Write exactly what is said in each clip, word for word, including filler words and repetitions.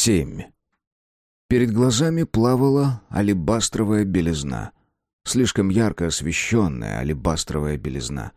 Семь. Перед глазами плавала алебастровая белизна. Слишком ярко освещенная алебастровая белизна.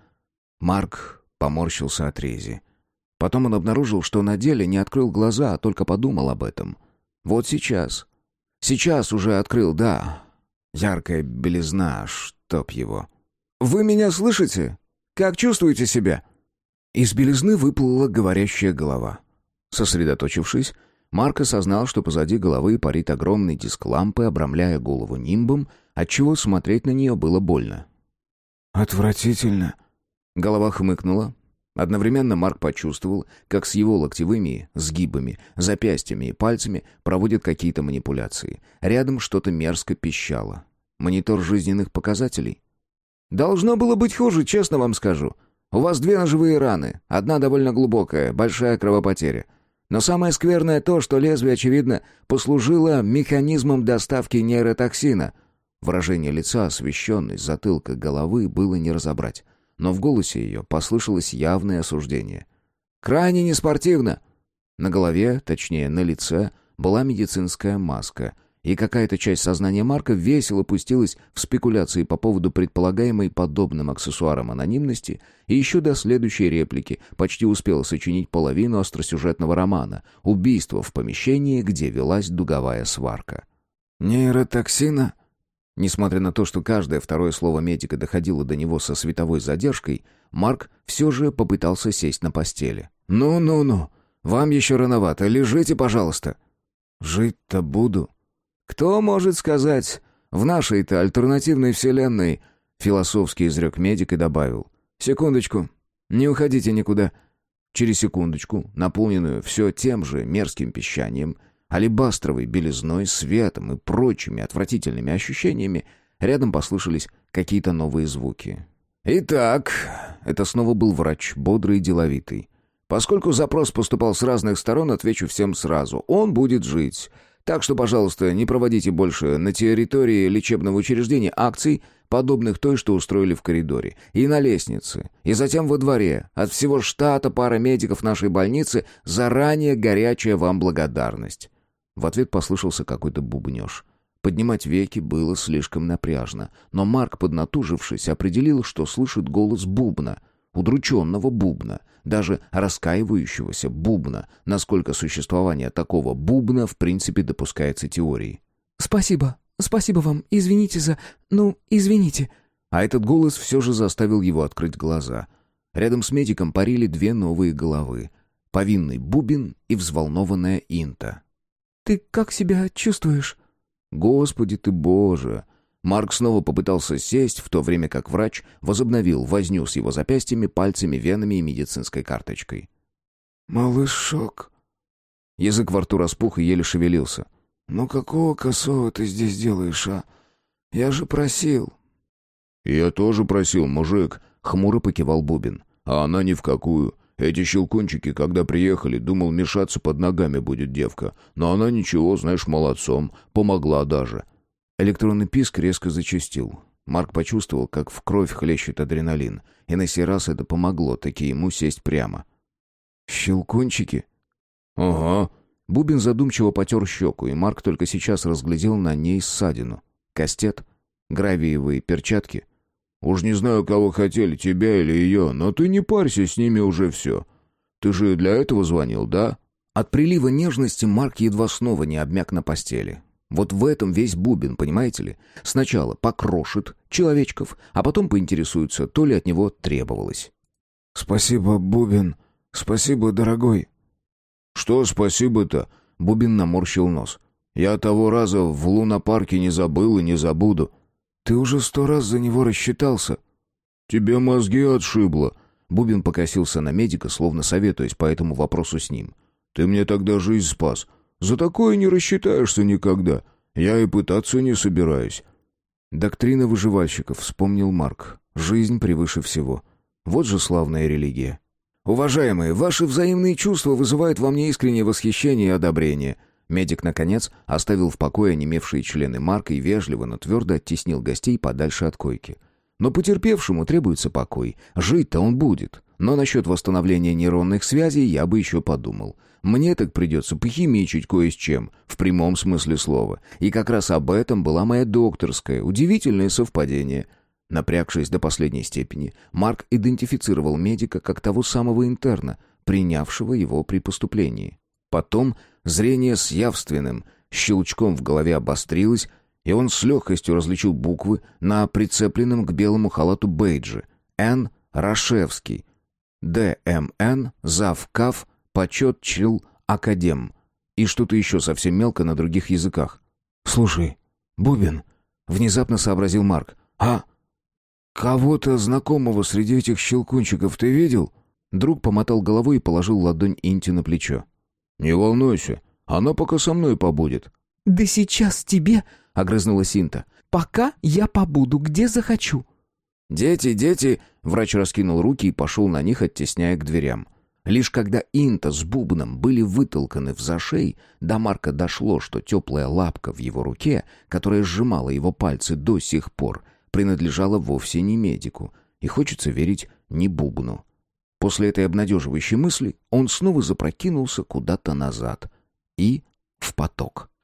Марк поморщился от рези. Потом он обнаружил, что на деле не открыл глаза, а только подумал об этом. Вот сейчас. Сейчас уже открыл, да. Яркая белизна, чтоб его. «Вы меня слышите? Как чувствуете себя?» Из белизны выплыла говорящая голова. Сосредоточившись, Марк осознал, что позади головы парит огромный диск лампы, обрамляя голову нимбом, отчего смотреть на нее было больно. «Отвратительно». Голова хмыкнула. Одновременно Марк почувствовал, как с его локтевыми сгибами, запястьями и пальцами проводят какие-то манипуляции. Рядом что-то мерзко пищало. Монитор жизненных показателей? «Должно было быть хуже, честно вам скажу. У вас две ножевые раны, одна довольно глубокая, большая кровопотеря. Но самое скверное то, что лезвие, очевидно, послужило механизмом доставки нейротоксина». Выражение лица, освещенной с затылка головы, было не разобрать. Но в голосе ее послышалось явное осуждение. «Крайне неспортивно!» На голове, точнее на лице, была медицинская маска, и какая-то часть сознания Марка весело пустилась в спекуляции по поводу предполагаемой подобным аксессуарам анонимности, и еще до следующей реплики почти успела сочинить половину остросюжетного романа «Убийство в помещении, где велась дуговая сварка». «Нейротоксина?» Несмотря на то, что каждое второе слово медика доходило до него со световой задержкой, Марк все же попытался сесть на постели. «Ну-ну-ну, вам еще рановато, лежите, пожалуйста». «Жить-то буду». «Кто может сказать? В нашей-то альтернативной вселенной», — философски изрек медик и добавил. «Секундочку, не уходите никуда». Через секундочку, наполненную все тем же мерзким пищанием, алебастровой белизной, светом и прочими отвратительными ощущениями, рядом послышались какие-то новые звуки. «Итак», — это снова был врач, бодрый и деловитый. «Поскольку запрос поступал с разных сторон, отвечу всем сразу. Он будет жить. Так что, пожалуйста, не проводите больше на территории лечебного учреждения акций, подобных той, что устроили в коридоре, и на лестнице, и затем во дворе. От всего штата пара медиков нашей больницы заранее горячая вам благодарность». В ответ послышался какой-то бубнёж. Поднимать веки было слишком напряжно, но Марк, поднатужившись, определил, что слышит голос бубна, удрученного бубна, даже раскаивающегося бубна, насколько существование такого бубна в принципе допускается теорией. «Спасибо, спасибо вам, извините за... ну, извините». А этот голос все же заставил его открыть глаза. Рядом с медиком парили две новые головы. Повинный Бубен и взволнованная Инта. «Ты как себя чувствуешь?» «Господи ты Боже!» Марк снова попытался сесть, в то время как врач возобновил возню с его запястьями, пальцами, венами и медицинской карточкой. «Малышок». Язык во рту распух и еле шевелился. «Ну какого косого ты здесь делаешь, а? Я же просил». «Я тоже просил, мужик», — хмуро покивал Бубен. «А она ни в какую. Эти щелкунчики, когда приехали, думал, мешаться под ногами будет девка. Но она ничего, знаешь, молодцом. Помогла даже». Электронный писк резко зачастил. Марк почувствовал, как в кровь хлещет адреналин. И на сей раз это помогло таки ему сесть прямо. «Щелкунчики?» «Ага». Бубен задумчиво потер щеку, и Марк только сейчас разглядел на ней ссадину. Кастет? Гравиевые перчатки? «Уж не знаю, кого хотели, тебя или ее, но ты не парься, с ними уже все. Ты же для этого звонил, да?» От прилива нежности Марк едва снова не обмяк на постели. Вот в этом весь Бубен, понимаете ли? Сначала покрошит человечков, а потом поинтересуется, то ли от него требовалось. «Спасибо, Бубен. Спасибо, дорогой». «Что спасибо-то?» Бубен наморщил нос. «Я того раза в лунопарке не забыл и не забуду». «Ты уже сто раз за него рассчитался». «Тебе мозги отшибло». Бубен покосился на медика, словно советуясь по этому вопросу с ним. «Ты мне тогда жизнь спас. За такое не рассчитаешься никогда. Я и пытаться не собираюсь». «Доктрина выживальщиков», — вспомнил Марк. «Жизнь превыше всего. Вот же славная религия». «Уважаемые, ваши взаимные чувства вызывают во мне искреннее восхищение и одобрение». Медик, наконец, оставил в покое онемевшие члены Марка и вежливо, но твердо оттеснил гостей подальше от койки. Но потерпевшему требуется покой. Жить-то он будет. Но насчет восстановления нейронных связей я бы еще подумал. Мне так придется похимичить кое с чем, в прямом смысле слова. И как раз об этом была моя докторская. Удивительное совпадение. Напрягшись до последней степени, Марк идентифицировал медика как того самого интерна, принявшего его при поступлении. Потом зрение с явственным щелчком в голове обострилось, и он с легкостью различил буквы на прицепленном к белому халату бейдже. Н. Рашевский. Д М Н. Завкав. Почет чил академ. И что-то еще совсем мелко на других языках. «Слушай, Бубен», — внезапно сообразил Марк, — «а кого-то знакомого среди этих щелкунчиков ты видел?» Друг помотал головой и положил ладонь Инте на плечо. «Не волнуйся, она пока со мной побудет». «Да сейчас тебе», — огрызнулась Инта. «Пока я побуду, где захочу». «Дети, дети!» — врач раскинул руки и пошел на них, оттесняя к дверям. Лишь когда Инта с бубном были вытолканы в зашей, до Марка дошло, что теплая лапка в его руке, которая сжимала его пальцы до сих пор, принадлежала вовсе не медику, и хочется верить не бубну. После этой обнадеживающей мысли он снова запрокинулся куда-то назад и в поток.